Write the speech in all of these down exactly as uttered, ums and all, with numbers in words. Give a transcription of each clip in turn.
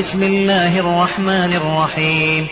بسم الله الرحمن الرحيم.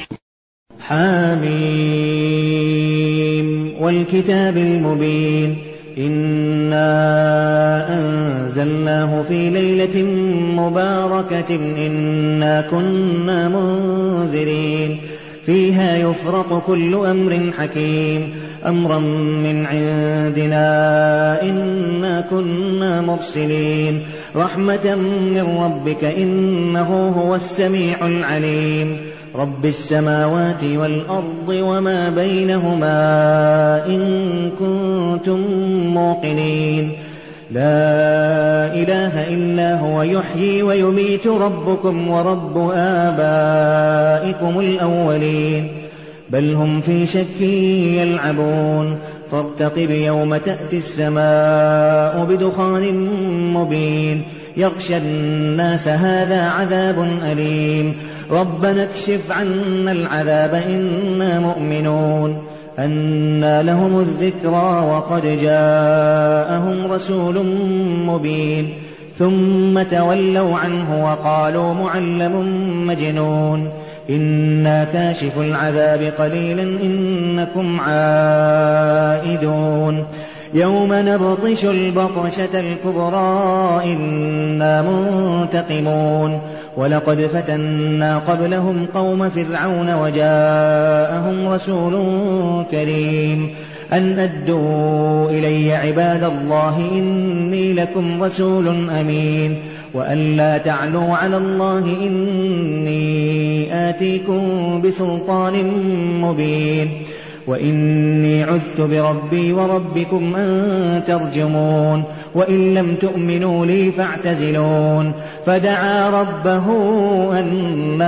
حميم والكتاب المبين إنا أنزلناه في ليلة مباركة إنا كنا منذرين فيها يفرق كل أمر حكيم أمرا من عندنا إنا كنا مرسلين رحمة من ربك إنه هو السميع العليم رب السماوات والأرض وما بينهما إن كنتم موقنين لا إله إلا هو يحيي ويميت ربكم ورب آبائكم الأولين بل هم في شك يلعبون فارتقب يوم تأتي السماء بدخان مبين يغشى الناس هذا عذاب أليم ربنا اكشف عنا العذاب إنا مؤمنون أنى لهم الذكرى وقد جاءهم رسول مبين ثم تولوا عنه وقالوا معلم مجنون إنا كاشف العذاب قليلا إنكم عائدون يوم نبطش البطشة الكبرى إنا منتقمون ولقد فتنا قبلهم قوم فرعون وجاءهم رسول كريم أن أدوا إلي عباد الله إني لكم رسول أمين وأن لا تعلوا على الله إني آتيكم بسلطان مبين وإني عذت بربي وربكم أن ترجمون وإن لم تؤمنوا لي فاعتزلون فدعا ربه أن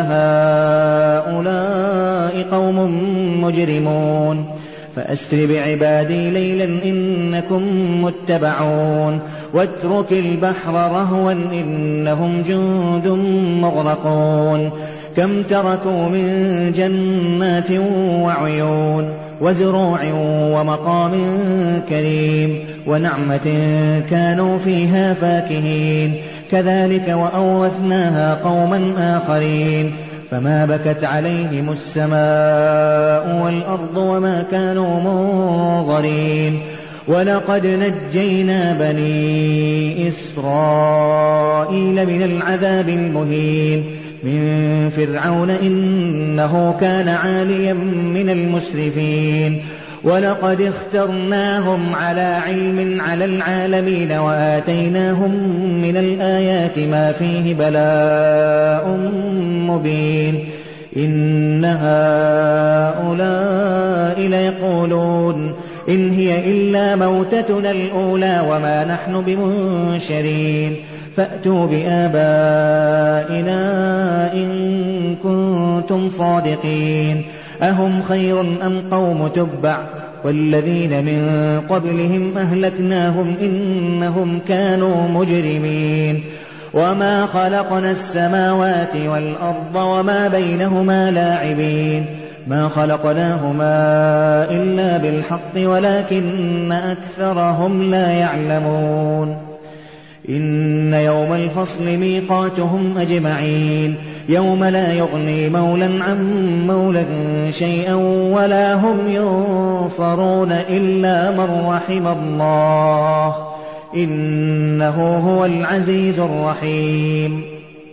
هؤلاء قوم مجرمون فأسر بعبادي ليلا إنكم متبعون واترك البحر رهوا إنهم جند مغرقون كم تركوا من جنات وعيون وزروع ومقام كريم ونعمة كانوا فيها فاكهين كذلك وأورثناها قوما آخرين فما بكت عليهم السماء والأرض وما كانوا منظرين ولقد نجينا بني إسرائيل من العذاب المهين من فرعون إنه كان عاليا من المسرفين ولقد اخترناهم على علم على العالمين وآتيناهم من الآيات ما فيه بلاء مبين إن هؤلاء ليقولون إن هي إلا موتتنا الأولى وما نحن بمنشرين فأتوا بآبائنا إن كنتم صادقين أهم خير أم قوم تبع والذين من قبلهم أهلكناهم إنهم كانوا مجرمين وما خلقنا السماوات والأرض وما بينهما لاعبين ما خلقناهما إلا بالحق ولكن أكثرهم لا يعلمون إن يوم الفصل ميقاتهم أجمعين يوم لا يغني مولا عن مولا شيئا ولا هم ينصرون إلا من رحم الله إنه هو العزيز الرحيم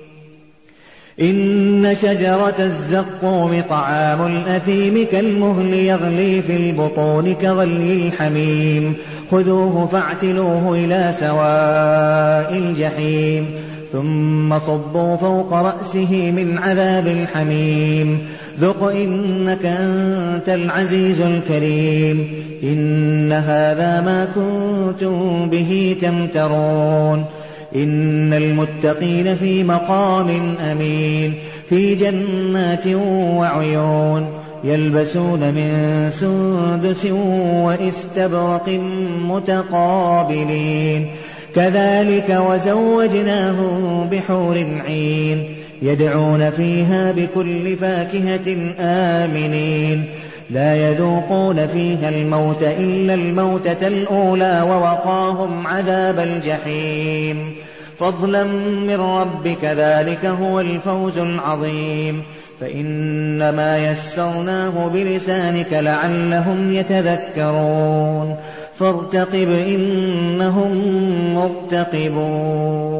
إن شجرة الزقوم طعام الأثيم كالمهل يغلي في البطون كغلي الحميم خذوه فاعتلوه إلى سواء الجحيم ثم صبوا فوق رأسه من عذاب الحميم ذق إنك أنت العزيز الكريم إن هذا ما كنتم به تمترون إن المتقين في مقام أمين في جنات وعيون يلبسون من سندس وإستبرق متقابلين كذلك وزوجناهم بحور عين يدعون فيها بكل فاكهة آمنين لا يذوقون فيها الموت إلا الموتة الأولى ووقاهم عذاب الجحيم فضلا من ربك ذلك هو الفوز العظيم فإنما يسرناه بلسانك لعلهم يتذكرون فارتقب إنهم مرتقبون